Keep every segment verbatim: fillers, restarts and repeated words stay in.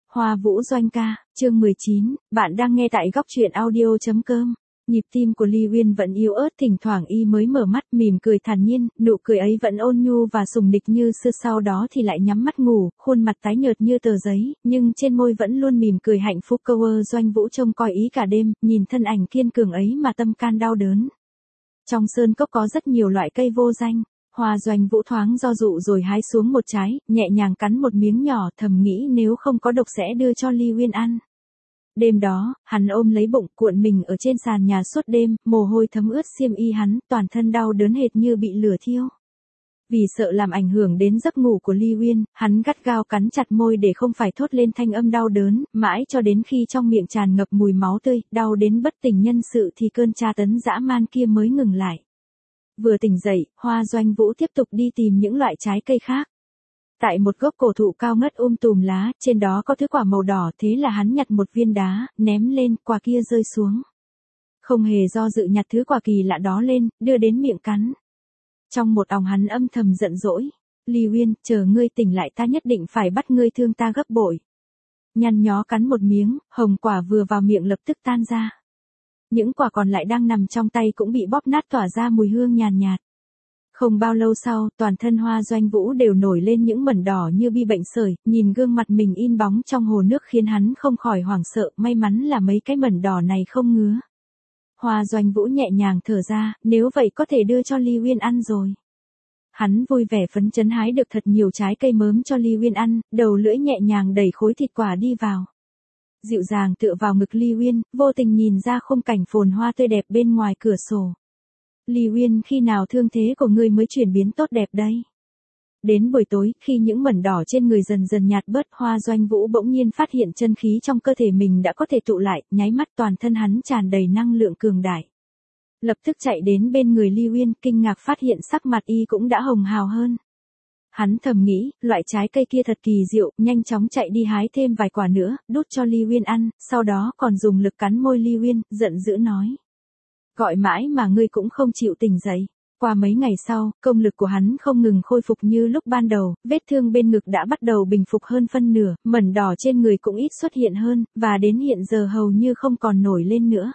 Hoa Vũ Doanh ca, chương mười chín, bạn đang nghe tại góc truyện audio chấm com. Nhịp tim của Ly Uyên vẫn yếu ớt, thỉnh thoảng y mới mở mắt mỉm cười thản nhiên, nụ cười ấy vẫn ôn nhu và sùng địch như xưa, sau đó thì lại nhắm mắt ngủ, khuôn mặt tái nhợt như tờ giấy, nhưng trên môi vẫn luôn mỉm cười hạnh phúc. Câu ơ Doanh Vũ trông coi ý cả đêm, nhìn thân ảnh kiên cường ấy mà tâm can đau đớn. Trong sơn cốc có rất nhiều loại cây vô danh. Hoa Doanh Vũ thoáng do dụ rồi hái xuống một trái, nhẹ nhàng cắn một miếng nhỏ, thầm nghĩ nếu không có độc sẽ đưa cho Ly Uyên ăn. Đêm đó, hắn ôm lấy bụng, cuộn mình ở trên sàn nhà suốt đêm, mồ hôi thấm ướt xiêm y hắn, toàn thân đau đớn hệt như bị lửa thiêu. Vì sợ làm ảnh hưởng đến giấc ngủ của Ly Uyên, hắn gắt gao cắn chặt môi để không phải thốt lên thanh âm đau đớn, mãi cho đến khi trong miệng tràn ngập mùi máu tươi, đau đến bất tỉnh nhân sự thì cơn tra tấn dã man kia mới ngừng lại. Vừa tỉnh dậy, Hoa Doanh Vũ tiếp tục đi tìm những loại trái cây khác. Tại một gốc cổ thụ cao ngất um tùm lá, trên đó có thứ quả màu đỏ, thế là hắn nhặt một viên đá, ném lên, quả kia rơi xuống. Không hề do dự nhặt thứ quả kỳ lạ đó lên, đưa đến miệng cắn. Trong một òng hắn âm thầm giận dỗi. Ly Uyên, chờ ngươi tỉnh lại ta nhất định phải bắt ngươi thương ta gấp bội. Nhăn nhó cắn một miếng, hồng quả vừa vào miệng lập tức tan ra. Những quả còn lại đang nằm trong tay cũng bị bóp nát tỏa ra mùi hương nhàn nhạt, nhạt. Không bao lâu sau, toàn thân Hoa Doanh Vũ đều nổi lên những mẩn đỏ như bi bệnh sởi, nhìn gương mặt mình in bóng trong hồ nước khiến hắn không khỏi hoảng sợ, may mắn là mấy cái mẩn đỏ này không ngứa. Hoa Doanh Vũ nhẹ nhàng thở ra, nếu vậy có thể đưa cho Ly Uyên ăn rồi. Hắn vui vẻ phấn chấn hái được thật nhiều trái cây mớm cho Ly Uyên ăn, đầu lưỡi nhẹ nhàng đẩy khối thịt quả đi vào. Dịu dàng tựa vào ngực Ly Uyên, vô tình nhìn ra khung cảnh phồn hoa tươi đẹp bên ngoài cửa sổ. Ly Uyên, khi nào thương thế của ngươi mới chuyển biến tốt đẹp đây? Đến buổi tối, khi những mẩn đỏ trên người dần dần nhạt bớt, Hoa Doanh Vũ bỗng nhiên phát hiện chân khí trong cơ thể mình đã có thể tụ lại, nháy mắt toàn thân hắn tràn đầy năng lượng cường đại. Lập tức chạy đến bên người Ly Uyên, kinh ngạc phát hiện sắc mặt y cũng đã hồng hào hơn. Hắn thầm nghĩ, loại trái cây kia thật kỳ diệu, nhanh chóng chạy đi hái thêm vài quả nữa, đút cho Ly Uyên ăn, sau đó còn dùng lực cắn môi Ly Uyên, giận dữ nói. Gọi mãi mà ngươi cũng không chịu tỉnh dậy. Qua mấy ngày sau, công lực của hắn không ngừng khôi phục như lúc ban đầu, vết thương bên ngực đã bắt đầu bình phục hơn phân nửa, mẩn đỏ trên người cũng ít xuất hiện hơn, và đến hiện giờ hầu như không còn nổi lên nữa.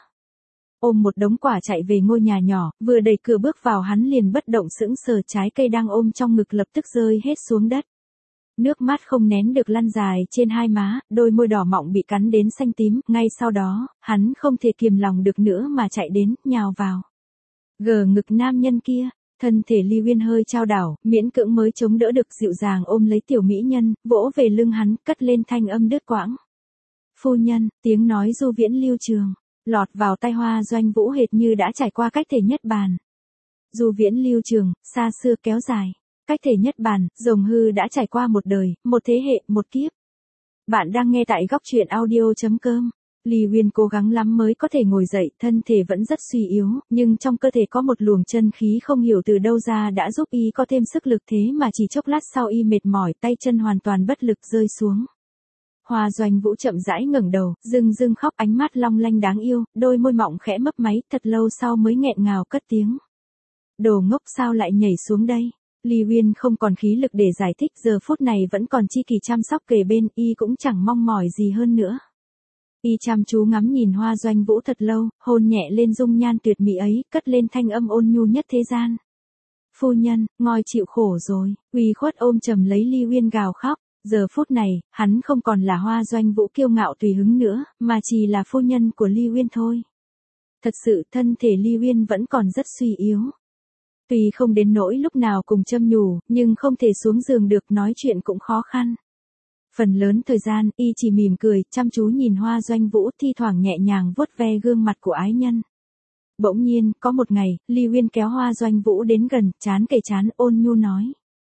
Ôm một đống quả chạy về ngôi nhà nhỏ, vừa đẩy cửa bước vào hắn liền bất động sững sờ, trái cây đang ôm trong ngực lập tức rơi hết xuống đất. Nước mắt không nén được lăn dài trên hai má, đôi môi đỏ mọng bị cắn đến xanh tím, ngay sau đó, hắn không thể kiềm lòng được nữa mà chạy đến, nhào vào. Gờ ngực nam nhân kia, thân thể Ly Uyên hơi chao đảo, miễn cưỡng mới chống đỡ được, dịu dàng ôm lấy tiểu mỹ nhân, vỗ về lưng hắn, cất lên thanh âm đứt quãng. Phu nhân, tiếng nói du viễn lưu trường, lọt vào tai Hoa Doanh Vũ hệt như đã trải qua cách thể nhất bàn. Du viễn lưu trường, xa xưa kéo dài. Cách thể nhất bàn, rồng hư đã trải qua một đời, một thế hệ, một kiếp. Bạn đang nghe tại góc truyện audio chấm com. Ly Uyên cố gắng lắm mới có thể ngồi dậy, thân thể vẫn rất suy yếu, nhưng trong cơ thể có một luồng chân khí không hiểu từ đâu ra đã giúp y có thêm sức lực, thế mà chỉ chốc lát sau y mệt mỏi, tay chân hoàn toàn bất lực rơi xuống. Hoa Doanh Vũ chậm rãi ngẩng đầu, rưng rưng khóc, ánh mắt long lanh đáng yêu, đôi môi mọng khẽ mấp máy, thật lâu sau mới nghẹn ngào cất tiếng. Đồ ngốc, sao lại nhảy xuống đây? Ly Uyên không còn khí lực để giải thích, giờ phút này vẫn còn chi kỳ chăm sóc kề bên, y cũng chẳng mong mỏi gì hơn nữa. Y chăm chú ngắm nhìn Hoa Doanh Vũ thật lâu, hôn nhẹ lên dung nhan tuyệt mỹ ấy, cất lên thanh âm ôn nhu nhất thế gian. Phu nhân, ngoi chịu khổ rồi, uy khuất ôm chầm lấy Ly Uyên gào khóc, giờ phút này, hắn không còn là Hoa Doanh Vũ kiêu ngạo tùy hứng nữa, mà chỉ là phu nhân của Ly Uyên thôi. Thật sự thân thể Ly Uyên vẫn còn rất suy yếu. Tuy không đến nỗi lúc nào cùng châm nhủ, nhưng không thể xuống giường được, nói chuyện cũng khó khăn. Phần lớn thời gian, y chỉ mỉm cười, chăm chú nhìn Hoa Doanh Vũ, thi thoảng nhẹ nhàng vuốt ve gương mặt của ái nhân. Bỗng nhiên, có một ngày, Ly Uyên kéo Hoa Doanh Vũ đến gần, trán kề trán, ôn nhu nói.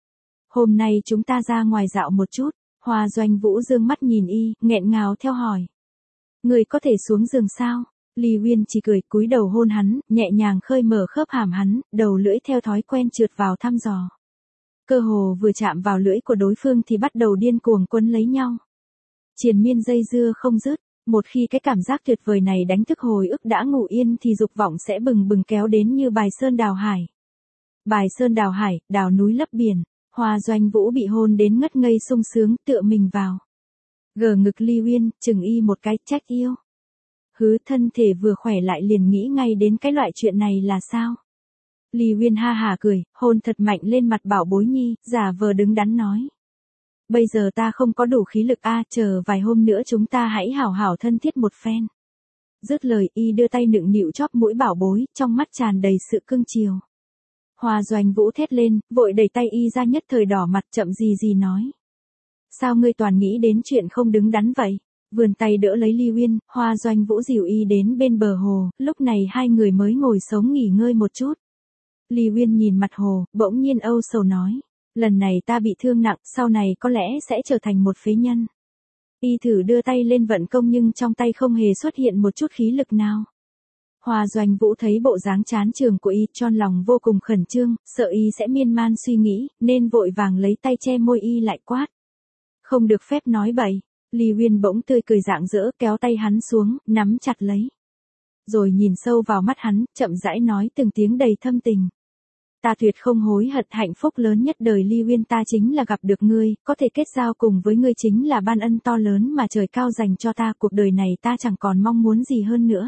Hôm nay chúng ta ra ngoài dạo một chút. Hoa Doanh Vũ dương mắt nhìn y, nghẹn ngào theo hỏi. Người có thể xuống giường sao? Ly Uyên chỉ cười, cúi đầu hôn hắn, nhẹ nhàng khơi mở khớp hàm hắn, đầu lưỡi theo thói quen trượt vào thăm dò. Cơ hồ vừa chạm vào lưỡi của đối phương thì bắt đầu điên cuồng quấn lấy nhau. Triền miên dây dưa không dứt, một khi cái cảm giác tuyệt vời này đánh thức hồi ức đã ngủ yên thì dục vọng sẽ bừng bừng kéo đến như bài sơn đào hải. Bài sơn đào hải, đào núi lấp biển, Hoa Doanh Vũ bị hôn đến ngất ngây sung sướng, tựa mình vào. Gờ ngực Ly Uyên, chừng y một cái, trách yêu. Hứ, thân thể vừa khỏe lại liền nghĩ ngay đến cái loại chuyện này là sao? Ly Uyên ha hà cười, hôn thật mạnh lên mặt bảo bối nhi, giả vờ đứng đắn nói. Bây giờ ta không có đủ khí lực a, chờ vài hôm nữa chúng ta hãy hảo hảo thân thiết một phen. Dứt lời y đưa tay nựng nịu chóp mũi bảo bối, trong mắt tràn đầy sự cưng chiều. Hoa Doanh Vũ thét lên, vội đẩy tay y ra, nhất thời đỏ mặt, chậm gì gì nói. Sao ngươi toàn nghĩ đến chuyện không đứng đắn vậy? Vươn tay đỡ lấy Ly Uyên, Hoa Doanh Vũ dìu y đến bên bờ hồ, lúc này hai người mới ngồi sống nghỉ ngơi một chút. Ly Uyên nhìn mặt hồ, bỗng nhiên âu sầu nói. Lần này ta bị thương nặng, sau này có lẽ sẽ trở thành một phế nhân. Y thử đưa tay lên vận công nhưng trong tay không hề xuất hiện một chút khí lực nào. Hoa Doanh Vũ thấy bộ dáng chán chường của y, trong lòng vô cùng khẩn trương, sợ y sẽ miên man suy nghĩ, nên vội vàng lấy tay che môi y lại quát. Không được phép nói bậy. Ly Uyên bỗng tươi cười rạng rỡ, kéo tay hắn xuống, nắm chặt lấy. Rồi nhìn sâu vào mắt hắn, chậm rãi nói từng tiếng đầy thâm tình. Ta tuyệt không hối hận, hạnh phúc lớn nhất đời Ly Uyên ta chính là gặp được ngươi, có thể kết giao cùng với ngươi chính là ban ân to lớn mà trời cao dành cho ta, cuộc đời này ta chẳng còn mong muốn gì hơn nữa.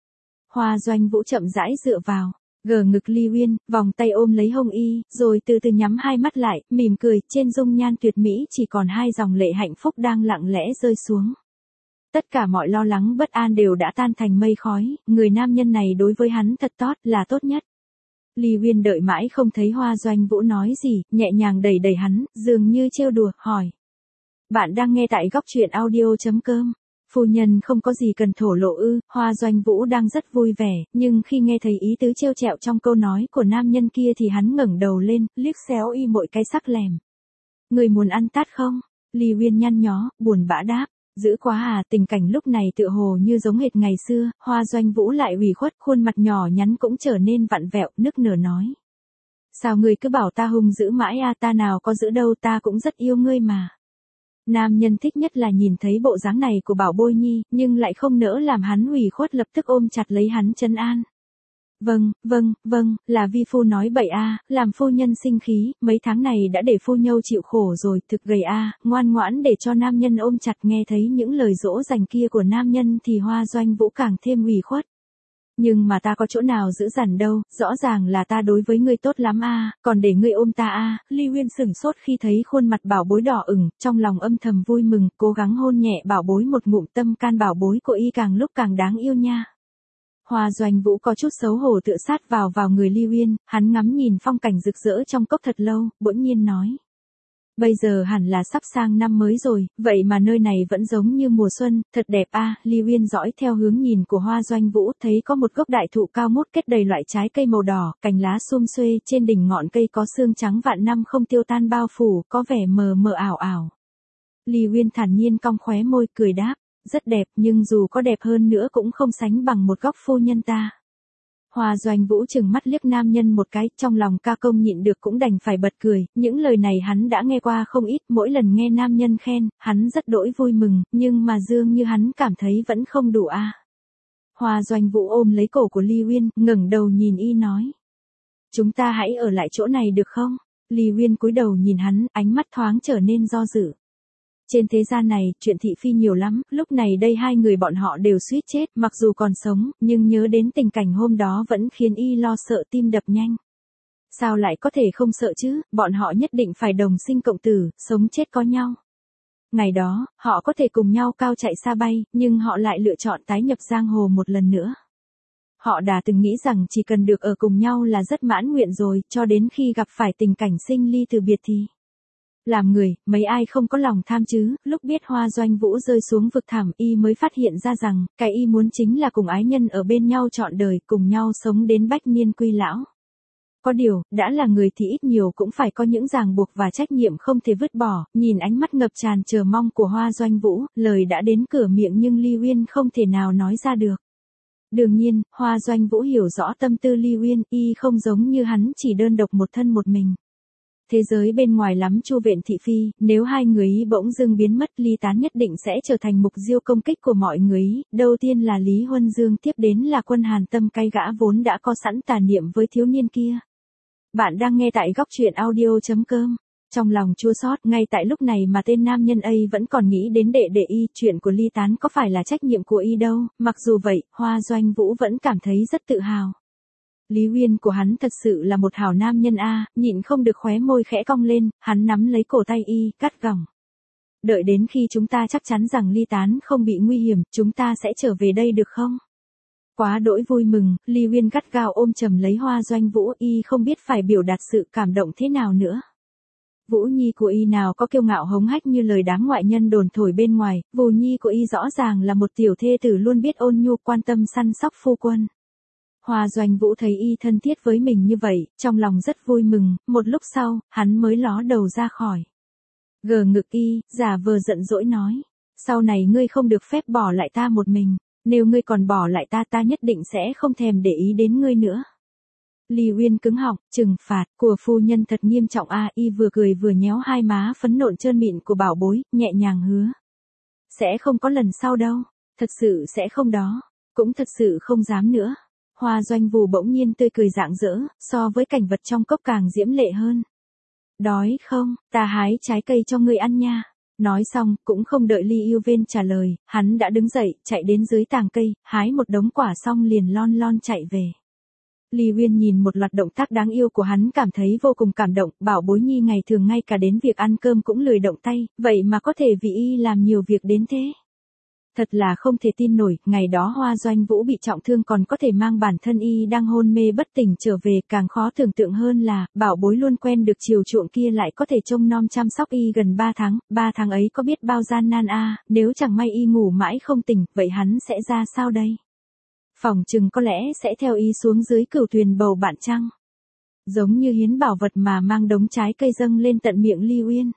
Hoa Doanh Vũ chậm rãi dựa vào, gờ ngực Ly Uyên, vòng tay ôm lấy hông y, rồi từ từ nhắm hai mắt lại, mỉm cười, trên dung nhan tuyệt mỹ chỉ còn hai dòng lệ hạnh phúc đang lặng lẽ rơi xuống. Tất cả mọi lo lắng bất an đều đã tan thành mây khói, người nam nhân này đối với hắn thật tốt, là tốt nhất. Ly Uyên đợi mãi không thấy Hoa Doanh Vũ nói gì, nhẹ nhàng đẩy đẩy hắn, dường như trêu đùa, hỏi. Bạn đang nghe tại góc truyện audio.com. Phu nhân không có gì cần thổ lộ ư? Hoa Doanh Vũ đang rất vui vẻ, nhưng khi nghe thấy ý tứ trêu chẹo trong câu nói của nam nhân kia thì hắn ngẩng đầu lên, liếc xéo y mỗi cái sắc lẻm. Người muốn ăn tát không? Ly Uyên nhăn nhó, buồn bã đáp. Dữ quá à, tình cảnh lúc này tựa hồ như giống hệt ngày xưa, Hoa Doanh Vũ lại ủy khuất, khuôn mặt nhỏ nhắn cũng trở nên vặn vẹo, nức nở nói. Sao ngươi cứ bảo ta hung dữ mãi à, ta nào có dữ đâu, ta cũng rất yêu ngươi mà. Nam nhân thích nhất là nhìn thấy bộ dáng này của bảo bôi nhi, nhưng lại không nỡ làm hắn ủy khuất, lập tức ôm chặt lấy hắn trấn an. Vâng, vâng, vâng, là vi phu nói bậy a, làm phu nhân sinh khí, mấy tháng này đã để phu nhâu chịu khổ rồi, thực gầy a, ngoan ngoãn để cho nam nhân ôm chặt. Nghe thấy những lời dỗ dành kia của nam nhân thì Hoa Doanh Vũ càng thêm ủy khuất. Nhưng mà ta có chỗ nào giữ dằn đâu, rõ ràng là ta đối với ngươi tốt lắm a, còn để ngươi ôm ta a. Ly Uyên sửng sốt khi thấy khuôn mặt bảo bối đỏ ửng, trong lòng âm thầm vui mừng, cố gắng hôn nhẹ bảo bối một ngụm, tâm can bảo bối của y càng lúc càng đáng yêu nha. Hoa Doanh Vũ có chút xấu hổ tựa sát vào vào người Ly Uyên, hắn ngắm nhìn phong cảnh rực rỡ trong cốc thật lâu, bỗng nhiên nói. Bây giờ hẳn là sắp sang năm mới rồi, vậy mà nơi này vẫn giống như mùa xuân, thật đẹp a. Ly Uyên dõi theo hướng nhìn của Hoa Doanh Vũ, thấy có một gốc đại thụ cao mốt kết đầy loại trái cây màu đỏ, cành lá sum xuê, trên đỉnh ngọn cây có xương trắng vạn năm không tiêu tan bao phủ, có vẻ mờ mờ ảo ảo. Ly Uyên thản nhiên cong khóe môi, cười đáp. Rất đẹp, nhưng dù có đẹp hơn nữa cũng không sánh bằng một góc phu nhân ta. Hoa Doanh Vũ trừng mắt liếc nam nhân một cái, trong lòng ca công nhịn được cũng đành phải bật cười, những lời này hắn đã nghe qua không ít, mỗi lần nghe nam nhân khen, hắn rất đỗi vui mừng, nhưng mà dường như hắn cảm thấy vẫn không đủ a. À. Hoa Doanh Vũ ôm lấy cổ của Ly Uyên, ngẩng đầu nhìn y nói. Chúng ta hãy ở lại chỗ này được không? Ly Uyên cúi đầu nhìn hắn, ánh mắt thoáng trở nên do dự. Trên thế gian này, chuyện thị phi nhiều lắm, lúc này đây hai người bọn họ đều suýt chết, mặc dù còn sống, nhưng nhớ đến tình cảnh hôm đó vẫn khiến y lo sợ tim đập nhanh. Sao lại có thể không sợ chứ, bọn họ nhất định phải đồng sinh cộng tử, sống chết có nhau. Ngày đó, họ có thể cùng nhau cao chạy xa bay, nhưng họ lại lựa chọn tái nhập giang hồ một lần nữa. Họ đã từng nghĩ rằng chỉ cần được ở cùng nhau là rất mãn nguyện rồi, cho đến khi gặp phải tình cảnh sinh ly từ biệt thì... Làm người, mấy ai không có lòng tham chứ, lúc biết Hoa Doanh Vũ rơi xuống vực thẳm y mới phát hiện ra rằng, cái y muốn chính là cùng ái nhân ở bên nhau trọn đời, cùng nhau sống đến bách niên quy lão. Có điều, đã là người thì ít nhiều cũng phải có những ràng buộc và trách nhiệm không thể vứt bỏ, nhìn ánh mắt ngập tràn chờ mong của Hoa Doanh Vũ, lời đã đến cửa miệng nhưng Ly Uyên không thể nào nói ra được. Đương nhiên, Hoa Doanh Vũ hiểu rõ tâm tư Ly Uyên, y không giống như hắn chỉ đơn độc một thân một mình. Thế giới bên ngoài lắm chu viện thị phi, nếu hai người ý bỗng dưng biến mất ly tán nhất định sẽ trở thành mục tiêu công kích của mọi người ý. Đầu tiên là Lý Huân Dương, tiếp đến là Quân Hàn Tâm, cái gã vốn đã có sẵn tà niệm với thiếu niên kia. Bạn đang nghe tại góc truyện audio chấm com. trong lòng chua xót, ngay tại lúc này mà tên nam nhân ấy vẫn còn nghĩ đến đệ đệ y, chuyện của ly tán có phải là trách nhiệm của y đâu, mặc dù vậy, Hoa Doanh Vũ vẫn cảm thấy rất tự hào. Lý Uyên của hắn thật sự là một hảo nam nhân a, nhịn không được khóe môi khẽ cong lên, hắn nắm lấy cổ tay y, cắt gỏng. Đợi đến khi chúng ta chắc chắn rằng ly tán không bị nguy hiểm, chúng ta sẽ trở về đây được không? Quá đỗi vui mừng, Lý Uyên gắt gao ôm chầm lấy Hoa Doanh Vũ, y không biết phải biểu đạt sự cảm động thế nào nữa. Vũ nhi của y nào có kiêu ngạo hống hách như lời đám ngoại nhân đồn thổi bên ngoài, Vũ nhi của y rõ ràng là một tiểu thê tử luôn biết ôn nhu quan tâm săn sóc phu quân. Hoa Doanh Vũ thấy y thân thiết với mình như vậy, trong lòng rất vui mừng, một lúc sau, hắn mới ló đầu ra khỏi. Gờ ngực y, giả vờ giận dỗi nói. Sau này ngươi không được phép bỏ lại ta một mình, nếu ngươi còn bỏ lại ta ta nhất định sẽ không thèm để ý đến ngươi nữa. Lý Uyên cứng họng, trừng phạt của phu nhân thật nghiêm trọng a, y vừa cười vừa nhéo hai má phấn nộn trơn mịn của bảo bối, nhẹ nhàng hứa. Sẽ không có lần sau đâu, thật sự sẽ không đó, cũng thật sự không dám nữa. Hoa Doanh Vũ bỗng nhiên tươi cười rạng rỡ, so với cảnh vật trong cốc càng diễm lệ hơn. Đói không, ta hái trái cây cho ngươi ăn nha. Nói xong, cũng không đợi Lý Uyên trả lời, hắn đã đứng dậy, chạy đến dưới tàng cây, hái một đống quả xong liền lon lon chạy về. Lý Uyên nhìn một loạt động tác đáng yêu của hắn cảm thấy vô cùng cảm động, bảo bối nhi ngày thường ngay cả đến việc ăn cơm cũng lười động tay, vậy mà có thể vì y làm nhiều việc đến thế. Thật là không thể tin nổi, ngày đó Hoa Doanh Vũ bị trọng thương còn có thể mang bản thân y đang hôn mê bất tỉnh trở về, càng khó tưởng tượng hơn là, bảo bối luôn quen được chiều chuộng kia lại có thể trông nom chăm sóc y gần ba tháng, ba tháng ấy có biết bao gian nan a, nếu chẳng may y ngủ mãi không tỉnh, vậy hắn sẽ ra sao đây? Phỏng chừng có lẽ sẽ theo y xuống dưới cửu thuyền bầu bạn chăng? Giống như hiến bảo vật mà mang đống trái cây dâng lên tận miệng Lý Uyên.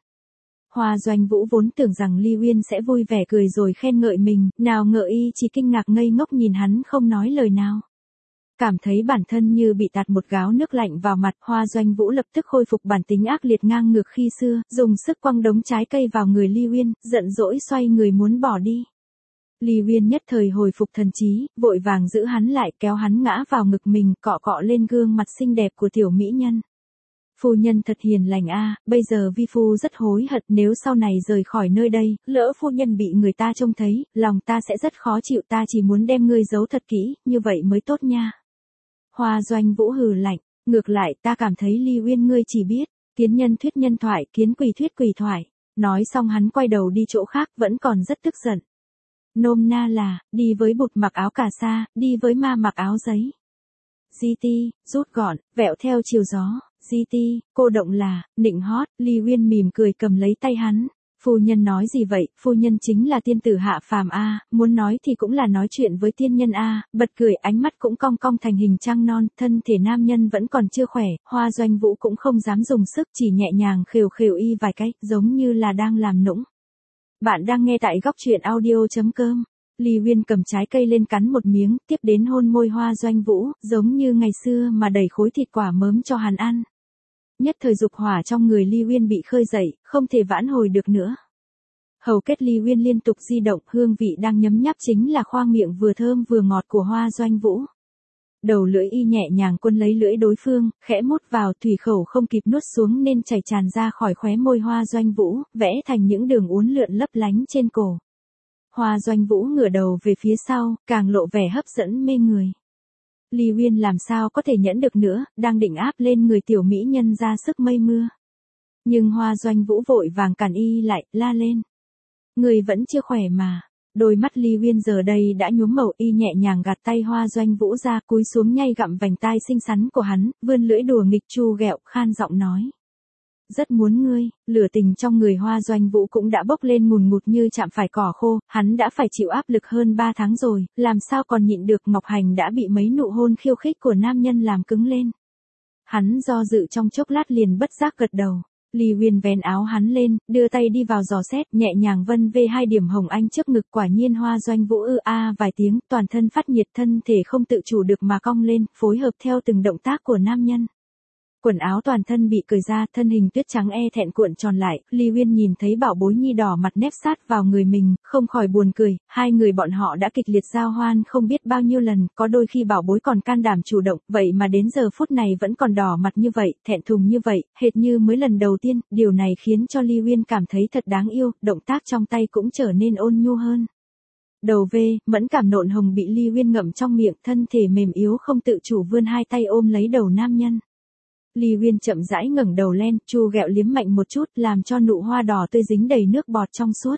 Hoa Doanh Vũ vốn tưởng rằng Lý Uyên sẽ vui vẻ cười rồi khen ngợi mình, nào ngờ y chỉ kinh ngạc ngây ngốc nhìn hắn không nói lời nào. Cảm thấy bản thân như bị tạt một gáo nước lạnh vào mặt, Hoa Doanh Vũ lập tức khôi phục bản tính ác liệt ngang ngược khi xưa, dùng sức quăng đống trái cây vào người Lý Uyên, giận dỗi xoay người muốn bỏ đi. Lý Uyên nhất thời hồi phục thần trí, vội vàng giữ hắn lại, kéo hắn ngã vào ngực mình, cọ cọ lên gương mặt xinh đẹp của tiểu mỹ nhân. Phu nhân thật hiền lành a, bây giờ vi phu rất hối hận, nếu sau này rời khỏi nơi đây, lỡ phu nhân bị người ta trông thấy, lòng ta sẽ rất khó chịu, ta chỉ muốn đem ngươi giấu thật kỹ, như vậy mới tốt nha. Hoa Doanh Vũ hừ lạnh, ngược lại ta cảm thấy Lý Uyên ngươi chỉ biết, kiến nhân thuyết nhân thoại, kiến quỷ thuyết quỷ thoại. Nói xong hắn quay đầu đi chỗ khác, vẫn còn rất tức giận. Nôm na là, đi với bụt mặc áo cà sa, đi với ma mặc áo giấy. giê tê, rút gọn, vẹo theo chiều gió. giê tê, cô động là, nịnh hót, Lý Uyên mỉm cười cầm lấy tay hắn. Phu nhân nói gì vậy, phu nhân chính là tiên tử hạ phàm a, muốn nói thì cũng là nói chuyện với tiên nhân a, bật cười ánh mắt cũng cong cong thành hình trăng non, thân thể nam nhân vẫn còn chưa khỏe, Hoa Doanh Vũ cũng không dám dùng sức, chỉ nhẹ nhàng khều khều y vài cái, giống như là đang làm nũng. Bạn đang nghe tại góc truyện audio chấm com. Lý Uyên cầm trái cây lên cắn một miếng, tiếp đến hôn môi Hoa Doanh Vũ, giống như ngày xưa mà đẩy khối thịt quả mớm cho hắn ăn. Nhất thời dục hỏa trong người Lý Uyên bị khơi dậy, không thể vãn hồi được nữa. Hầu kết Lý Uyên liên tục di động, hương vị đang nhấm nháp chính là khoang miệng vừa thơm vừa ngọt của Hoa Doanh Vũ. Đầu lưỡi y nhẹ nhàng quân lấy lưỡi đối phương, khẽ mút vào, thủy khẩu không kịp nuốt xuống nên chảy tràn ra khỏi khóe môi Hoa Doanh Vũ, vẽ thành những đường uốn lượn lấp lánh trên cổ. Hoa Doanh Vũ ngửa đầu về phía sau, càng lộ vẻ hấp dẫn mê người. Lý Uyên làm sao có thể nhẫn được nữa, đang định áp lên người tiểu mỹ nhân ra sức mây mưa. Nhưng Hoa Doanh Vũ vội vàng cản y lại, la lên. Người vẫn chưa khỏe mà. Đôi mắt Lý Uyên giờ đây đã nhuốm màu, y nhẹ nhàng gạt tay Hoa Doanh Vũ ra, cúi xuống nhay gặm vành tai xinh xắn của hắn, vươn lưỡi đùa nghịch chu ghẹo, khan giọng nói. Rất muốn ngươi, lửa tình trong người Hoa Doanh Vũ cũng đã bốc lên ngùn ngụt như chạm phải cỏ khô, hắn đã phải chịu áp lực hơn ba tháng rồi, làm sao còn nhịn được, Ngọc Hành đã bị mấy nụ hôn khiêu khích của nam nhân làm cứng lên. Hắn do dự trong chốc lát liền bất giác gật đầu. Lý Uyên vén áo hắn lên, đưa tay đi vào dò xét, nhẹ nhàng vân vê hai điểm hồng anh trước ngực, quả nhiên Hoa Doanh Vũ ư a vài tiếng, toàn thân phát nhiệt, thân thể không tự chủ được mà cong lên, phối hợp theo từng động tác của nam nhân. Quần áo toàn thân bị cởi ra, thân hình tuyết trắng e thẹn cuộn tròn lại, Ly Uyên nhìn thấy bảo bối nhi đỏ mặt nép sát vào người mình, không khỏi buồn cười, hai người bọn họ đã kịch liệt giao hoan không biết bao nhiêu lần, có đôi khi bảo bối còn can đảm chủ động, vậy mà đến giờ phút này vẫn còn đỏ mặt như vậy, thẹn thùng như vậy, hệt như mới lần đầu tiên, điều này khiến cho Ly Uyên cảm thấy thật đáng yêu, động tác trong tay cũng trở nên ôn nhu hơn. Đầu về, mẫn cảm nộn hồng bị Ly Uyên ngậm trong miệng, thân thể mềm yếu không tự chủ vươn hai tay ôm lấy đầu nam nhân. Ly Uyên chậm rãi ngẩng đầu lên, chu ghẹo liếm mạnh một chút, làm cho nụ hoa đỏ tươi dính đầy nước bọt trong suốt.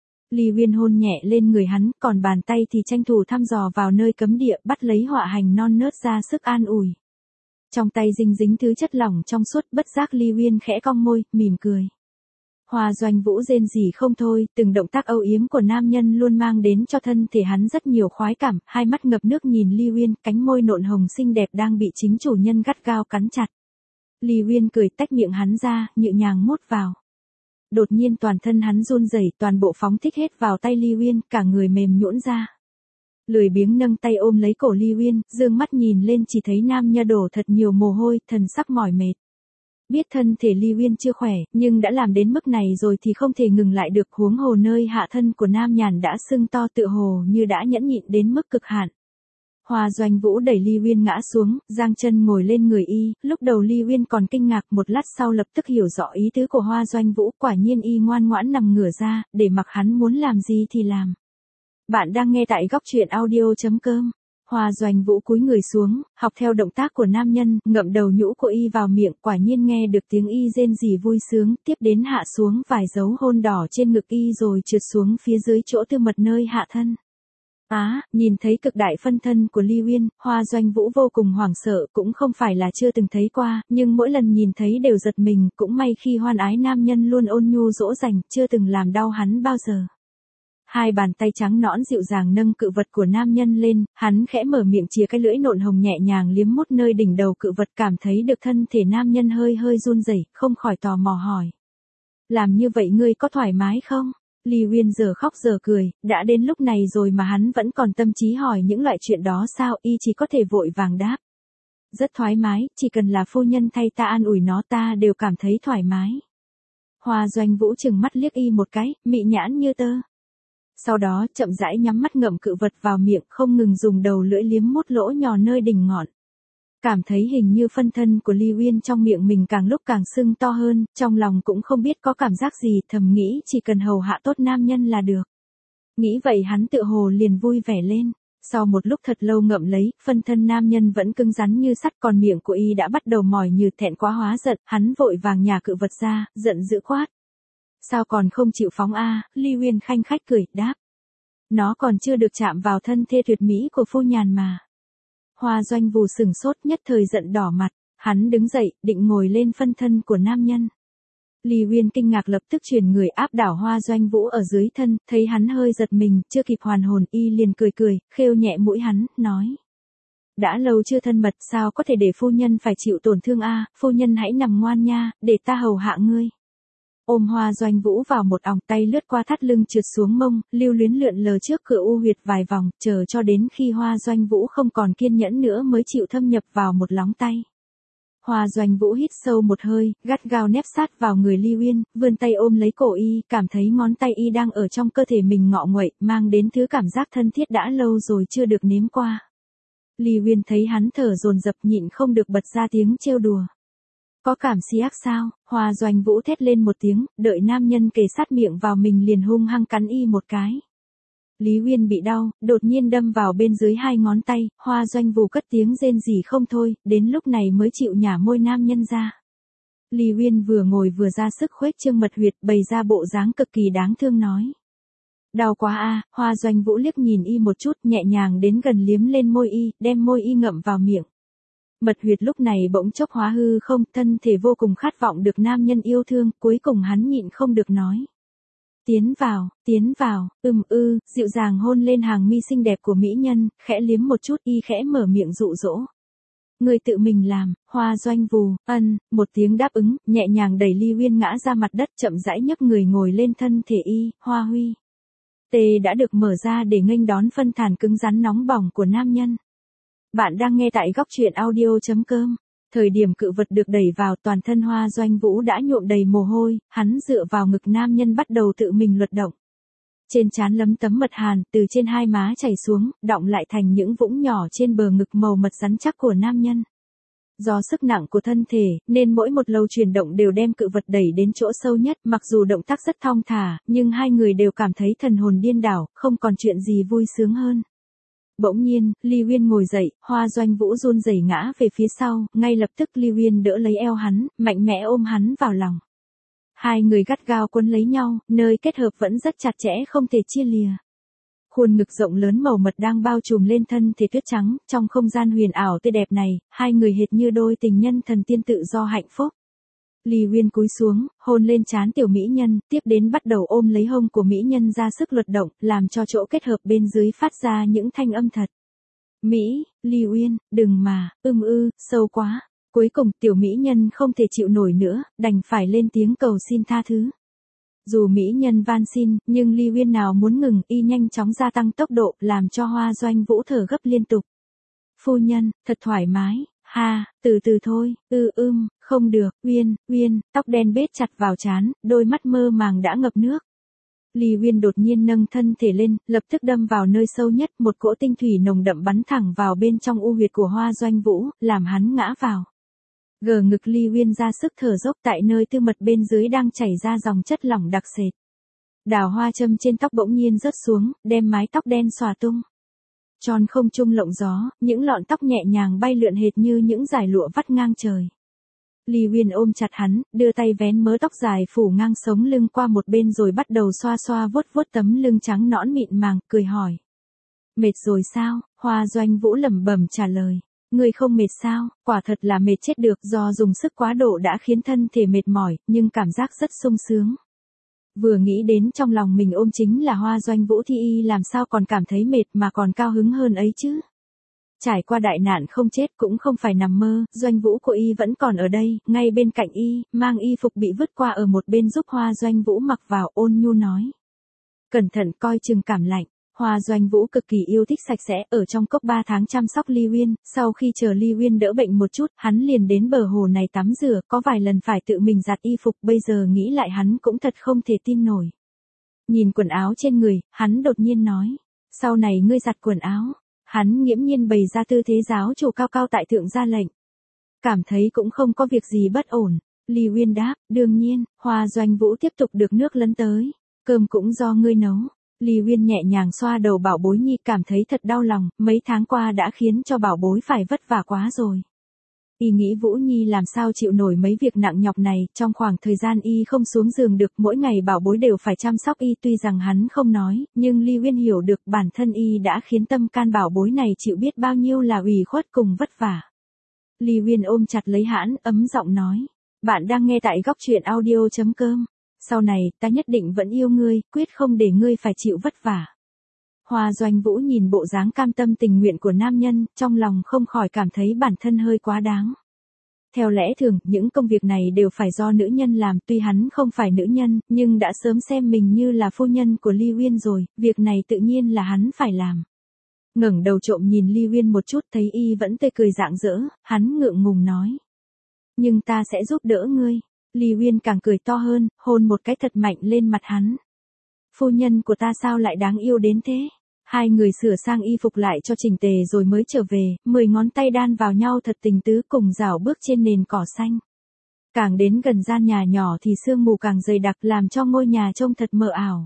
Ly Uyên hôn nhẹ lên người hắn, còn bàn tay thì tranh thủ thăm dò vào nơi cấm địa, bắt lấy họa hành non nớt ra sức an ủi. Trong tay dinh dính thứ chất lỏng trong suốt, bất giác Ly Uyên khẽ cong môi, mỉm cười. Hoa Doanh Vũ rên rỉ không thôi, từng động tác âu yếm của nam nhân luôn mang đến cho thân thể hắn rất nhiều khoái cảm, hai mắt ngập nước nhìn Ly Uyên, cánh môi nộn hồng xinh đẹp đang bị chính chủ nhân gắt gao cắn chặt. Ly Uyên cười tách miệng hắn ra, nhẹ nhàng mút vào. Đột nhiên toàn thân hắn run rẩy, toàn bộ phóng thích hết vào tay Ly Uyên, cả người mềm nhũn ra. Lười biếng nâng tay ôm lấy cổ Ly Uyên, dương mắt nhìn lên chỉ thấy nam nha đổ thật nhiều mồ hôi, thần sắc mỏi mệt. Biết thân thể Ly Uyên chưa khỏe, nhưng đã làm đến mức này rồi thì không thể ngừng lại được, huống hồ nơi hạ thân của nam nhàn đã sưng to tựa hồ như đã nhẫn nhịn đến mức cực hạn. Hoa Doanh Vũ đẩy Ly Uyên ngã xuống, giang chân ngồi lên người y, lúc đầu Ly Uyên còn kinh ngạc, một lát sau lập tức hiểu rõ ý tứ của Hoa Doanh Vũ, quả nhiên y ngoan ngoãn nằm ngửa ra, để mặc hắn muốn làm gì thì làm. Bạn đang nghe tại góc truyện audio chấm com. Hoa Doanh Vũ cúi người xuống, học theo động tác của nam nhân, ngậm đầu nhũ của y vào miệng, quả nhiên nghe được tiếng y rên rỉ vui sướng, tiếp đến hạ xuống vài dấu hôn đỏ trên ngực y rồi trượt xuống phía dưới chỗ tư mật nơi hạ thân. Á, à, nhìn thấy cực đại phân thân của Ly Uyên, Hoa Doanh Vũ vô cùng hoảng sợ, cũng không phải là chưa từng thấy qua, nhưng mỗi lần nhìn thấy đều giật mình, cũng may khi hoan ái nam nhân luôn ôn nhu dỗ dành, chưa từng làm đau hắn bao giờ. Hai bàn tay trắng nõn dịu dàng nâng cự vật của nam nhân lên, hắn khẽ mở miệng chìa cái lưỡi nộn hồng nhẹ nhàng liếm mút nơi đỉnh đầu cự vật, cảm thấy được thân thể nam nhân hơi hơi run rẩy, không khỏi tò mò hỏi. Làm như vậy ngươi có thoải mái không? Ly Uyên giờ khóc giờ cười, đã đến lúc này rồi mà hắn vẫn còn tâm trí hỏi những loại chuyện đó sao, y chỉ có thể vội vàng đáp. Rất thoải mái, chỉ cần là phu nhân thay ta an ủi nó ta đều cảm thấy thoải mái. Hoa Doanh Vũ trừng mắt liếc y một cái, mị nhãn như tơ. Sau đó chậm rãi nhắm mắt ngậm cự vật vào miệng, không ngừng dùng đầu lưỡi liếm mút lỗ nhỏ nơi đỉnh ngọn. Cảm thấy hình như phân thân của Ly Uyên trong miệng mình càng lúc càng sưng to hơn, trong lòng cũng không biết có cảm giác gì, thầm nghĩ chỉ cần hầu hạ tốt nam nhân là được. Nghĩ vậy hắn tự hồ liền vui vẻ lên. Sau một lúc thật lâu ngậm lấy, phân thân nam nhân vẫn cứng rắn như sắt, còn miệng của y đã bắt đầu mỏi như thẹn quá hóa giận, hắn vội vàng nhả cự vật ra, giận dữ quát. Sao còn không chịu phóng a? Ly Uyên khanh khách cười, đáp. Nó còn chưa được chạm vào thân thê tuyệt mỹ của phu nhàn mà. Hoa Doanh Vũ sừng sốt, nhất thời giận đỏ mặt, hắn đứng dậy, định ngồi lên phân thân của nam nhân. Ly Uyên kinh ngạc lập tức chuyển người áp đảo Hoa Doanh Vũ ở dưới thân, thấy hắn hơi giật mình, chưa kịp hoàn hồn, y liền cười cười, khêu nhẹ mũi hắn, nói. Đã lâu chưa thân mật, sao có thể để phu nhân phải chịu tổn thương a? Phu nhân hãy nằm ngoan nha, để ta hầu hạ ngươi. Ôm Hoa Doanh Vũ vào một òng, tay lướt qua thắt lưng trượt xuống mông, lưu luyến lượn lờ trước cửa u huyệt vài vòng, chờ cho đến khi Hoa Doanh Vũ không còn kiên nhẫn nữa mới chịu thâm nhập vào một lóng tay. Hoa Doanh Vũ hít sâu một hơi, gắt gao nép sát vào người Ly Uyên, vươn tay ôm lấy cổ y, cảm thấy ngón tay y đang ở trong cơ thể mình ngọ nguậy, mang đến thứ cảm giác thân thiết đã lâu rồi chưa được nếm qua. Ly Uyên thấy hắn thở dồn dập nhịn không được bật ra tiếng trêu đùa. Có cảm si ác sao? Hoa Doanh Vũ thét lên một tiếng, đợi nam nhân kề sát miệng vào mình liền hung hăng cắn y một cái. Lý Uyên bị đau, đột nhiên đâm vào bên dưới hai ngón tay, Hoa Doanh Vũ cất tiếng rên rỉ không thôi, đến lúc này mới chịu nhả môi nam nhân ra. Lý Uyên vừa ngồi vừa ra sức khuếch trương mật huyệt, bày ra bộ dáng cực kỳ đáng thương nói. Đau quá a. Hoa Doanh Vũ liếc nhìn y một chút, nhẹ nhàng đến gần liếm lên môi y, đem môi y ngậm vào miệng. Mật huyệt lúc này bỗng chốc hóa hư không, thân thể vô cùng khát vọng được nam nhân yêu thương, cuối cùng hắn nhịn không được nói. Tiến vào, tiến vào, ừm ư, dịu dàng hôn lên hàng mi xinh đẹp của mỹ nhân, khẽ liếm một chút, y khẽ mở miệng dụ dỗ. Người tự mình làm. Hoa Doanh Vũ, ân, một tiếng đáp ứng, nhẹ nhàng đẩy Ly Uyên ngã ra mặt đất, chậm rãi nhấc người ngồi lên thân thể y, Hoa Huy. Tê đã được mở ra để nghênh đón phân thàn cứng rắn nóng bỏng của nam nhân. Bạn đang nghe tại góc truyện audio chấm com. Thời điểm cự vật được đẩy vào, toàn thân Hoa Doanh Vũ đã nhuộm đầy mồ hôi, hắn dựa vào ngực nam nhân bắt đầu tự mình luật động. Trên trán lấm tấm mật hàn, từ trên hai má chảy xuống, đọng lại thành những vũng nhỏ trên bờ ngực màu mật rắn chắc của nam nhân. Do sức nặng của thân thể, nên mỗi một lần chuyển động đều đem cự vật đẩy đến chỗ sâu nhất, mặc dù động tác rất thong thả, nhưng hai người đều cảm thấy thần hồn điên đảo, không còn chuyện gì vui sướng hơn. Bỗng nhiên, Ly Uyên ngồi dậy, Hoa Doanh Vũ run rẩy ngã về phía sau, ngay lập tức Ly Uyên đỡ lấy eo hắn, mạnh mẽ ôm hắn vào lòng. Hai người gắt gao quấn lấy nhau, nơi kết hợp vẫn rất chặt chẽ không thể chia lìa. Khuôn ngực rộng lớn màu mật đang bao trùm lên thân thể tuyết trắng, trong không gian huyền ảo tươi đẹp này, hai người hệt như đôi tình nhân thần tiên tự do hạnh phúc. Ly Uyên cúi xuống, hôn lên trán tiểu mỹ nhân, tiếp đến bắt đầu ôm lấy hông của mỹ nhân ra sức luật động, làm cho chỗ kết hợp bên dưới phát ra những thanh âm thật. Mỹ, Ly Uyên, đừng mà, ưm ư, sâu quá. Cuối cùng tiểu mỹ nhân không thể chịu nổi nữa, đành phải lên tiếng cầu xin tha thứ. Dù mỹ nhân van xin, nhưng Ly Uyên nào muốn ngừng, y nhanh chóng gia tăng tốc độ, làm cho Hoa Doanh Vũ thở gấp liên tục. Phu nhân, thật thoải mái, ha, từ từ thôi, ư ưm, không được, Uyên, Uyên, tóc đen bết chặt vào trán, đôi mắt mơ màng đã ngập nước. Ly Uyên đột nhiên nâng thân thể lên, lập tức đâm vào nơi sâu nhất, một cỗ tinh thủy nồng đậm bắn thẳng vào bên trong u huyệt của Hoa Doanh Vũ, làm hắn ngã vào. Gờ ngực Ly Uyên ra sức thở dốc, tại nơi tư mật bên dưới đang chảy ra dòng chất lỏng đặc sệt. Đào hoa châm trên tóc bỗng nhiên rớt xuống, đem mái tóc đen xòa tung. Tròn không trung lộng gió, những lọn tóc nhẹ nhàng bay lượn hệt như những dải lụa vắt ngang trời. Ly Uyên ôm chặt hắn, đưa tay vén mớ tóc dài phủ ngang sống lưng qua một bên rồi bắt đầu xoa xoa vuốt vuốt tấm lưng trắng nõn mịn màng, cười hỏi. Mệt rồi sao? Hoa Doanh Vũ lẩm bẩm trả lời. Ngươi không mệt sao? Quả thật là mệt chết được, do dùng sức quá độ đã khiến thân thể mệt mỏi, nhưng cảm giác rất sung sướng. Vừa nghĩ đến trong lòng mình ôm chính là Hoa Doanh Vũ thì y làm sao còn cảm thấy mệt mà còn cao hứng hơn ấy chứ. Trải qua đại nạn không chết cũng không phải nằm mơ, Doanh Vũ của y vẫn còn ở đây, ngay bên cạnh y, mang y phục bị vứt qua ở một bên giúp Hoa Doanh Vũ mặc vào, ôn nhu nói. Cẩn thận coi chừng cảm lạnh. Hoa Doanh Vũ cực kỳ yêu thích sạch sẽ, ở trong cốc ba tháng chăm sóc Ly Uyên, sau khi chờ Ly Uyên đỡ bệnh một chút, hắn liền đến bờ hồ này tắm rửa, có vài lần phải tự mình giặt y phục, bây giờ nghĩ lại hắn cũng thật không thể tin nổi. Nhìn quần áo trên người, hắn đột nhiên nói, sau này ngươi giặt quần áo. Hắn nghiễm nhiên bày ra tư thế giáo chủ cao cao tại thượng ra lệnh. Cảm thấy cũng không có việc gì bất ổn. Ly Uyên đáp, đương nhiên. Hoa Doanh Vũ tiếp tục được nước lấn tới. Cơm cũng do ngươi nấu. Ly Uyên nhẹ nhàng xoa đầu bảo bối nhi, cảm thấy thật đau lòng, mấy tháng qua đã khiến cho bảo bối phải vất vả quá rồi. Y nghĩ Vũ Nhi làm sao chịu nổi mấy việc nặng nhọc này, trong khoảng thời gian y không xuống giường được, mỗi ngày bảo bối đều phải chăm sóc y, tuy rằng hắn không nói, nhưng Ly Uyên hiểu được bản thân y đã khiến tâm can bảo bối này chịu biết bao nhiêu là ủy khuất cùng vất vả. Ly Uyên ôm chặt lấy hắn, ấm giọng nói, bạn đang nghe tại góc truyện audio chấm com. Sau này, ta nhất định vẫn yêu ngươi, quyết không để ngươi phải chịu vất vả. Hoa Doanh Vũ nhìn bộ dáng cam tâm tình nguyện của nam nhân, trong lòng không khỏi cảm thấy bản thân hơi quá đáng. Theo lẽ thường, những công việc này đều phải do nữ nhân làm, tuy hắn không phải nữ nhân, nhưng đã sớm xem mình như là phu nhân của Ly Uyên rồi, việc này tự nhiên là hắn phải làm. Ngẩng đầu trộm nhìn Ly Uyên một chút, thấy y vẫn tươi cười rạng rỡ, hắn ngượng ngùng nói. Nhưng ta sẽ giúp đỡ ngươi. Ly Uyên càng cười to hơn, hôn một cái thật mạnh lên mặt hắn. Phu nhân của ta sao lại đáng yêu đến thế? Hai người sửa sang y phục lại cho chỉnh tề rồi mới trở về, mười ngón tay đan vào nhau thật tình tứ, cùng rảo bước trên nền cỏ xanh. Càng đến gần gian nhà nhỏ thì sương mù càng dày đặc, làm cho ngôi nhà trông thật mờ ảo.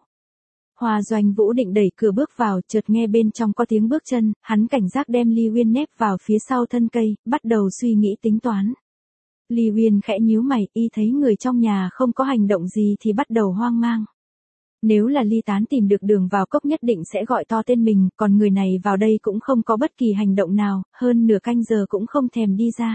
Hoa Doanh Vũ định đẩy cửa bước vào, chợt nghe bên trong có tiếng bước chân, hắn cảnh giác đem Ly Uyên nép vào phía sau thân cây, bắt đầu suy nghĩ tính toán. Ly Uyên khẽ nhíu mày, y thấy người trong nhà không có hành động gì thì bắt đầu hoang mang. Nếu là Ly Tán tìm được đường vào cốc nhất định sẽ gọi to tên mình, còn người này vào đây cũng không có bất kỳ hành động nào, hơn nửa canh giờ cũng không thèm đi ra.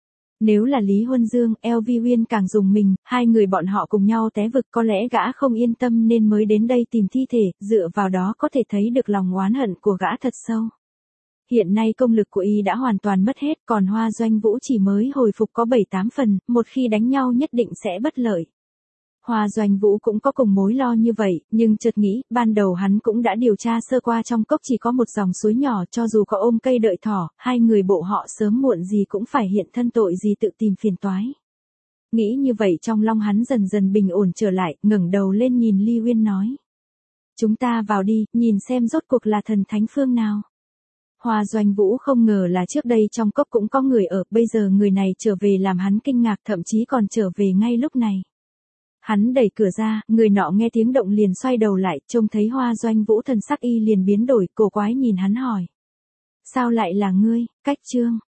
Nếu là Lý Huân Dương, eo Vi Uyên càng dùng mình, hai người bọn họ cùng nhau té vực, có lẽ gã không yên tâm nên mới đến đây tìm thi thể, dựa vào đó có thể thấy được lòng oán hận của gã thật sâu. Hiện nay công lực của y đã hoàn toàn mất hết, còn Hoa Doanh Vũ chỉ mới hồi phục có bảy tám phần, một khi đánh nhau nhất định sẽ bất lợi. Hoa Doanh Vũ cũng có cùng mối lo như vậy, nhưng chợt nghĩ, ban đầu hắn cũng đã điều tra sơ qua trong cốc chỉ có một dòng suối nhỏ, cho dù có ôm cây đợi thỏ, hai người bộ họ sớm muộn gì cũng phải hiện thân, tội gì tự tìm phiền toái. Nghĩ như vậy trong lòng hắn dần dần bình ổn trở lại, ngẩng đầu lên nhìn Ly Uyên nói. Chúng ta vào đi, nhìn xem rốt cuộc là thần thánh phương nào. Hoa Doanh Vũ không ngờ là trước đây trong cốc cũng có người ở, bây giờ người này trở về làm hắn kinh ngạc, thậm chí còn trở về ngay lúc này. Hắn đẩy cửa ra, người nọ nghe tiếng động liền xoay đầu lại, trông thấy Hoa Doanh Vũ thần sắc y liền biến đổi, cổ quái nhìn hắn hỏi. Sao lại là ngươi, Cách Trương?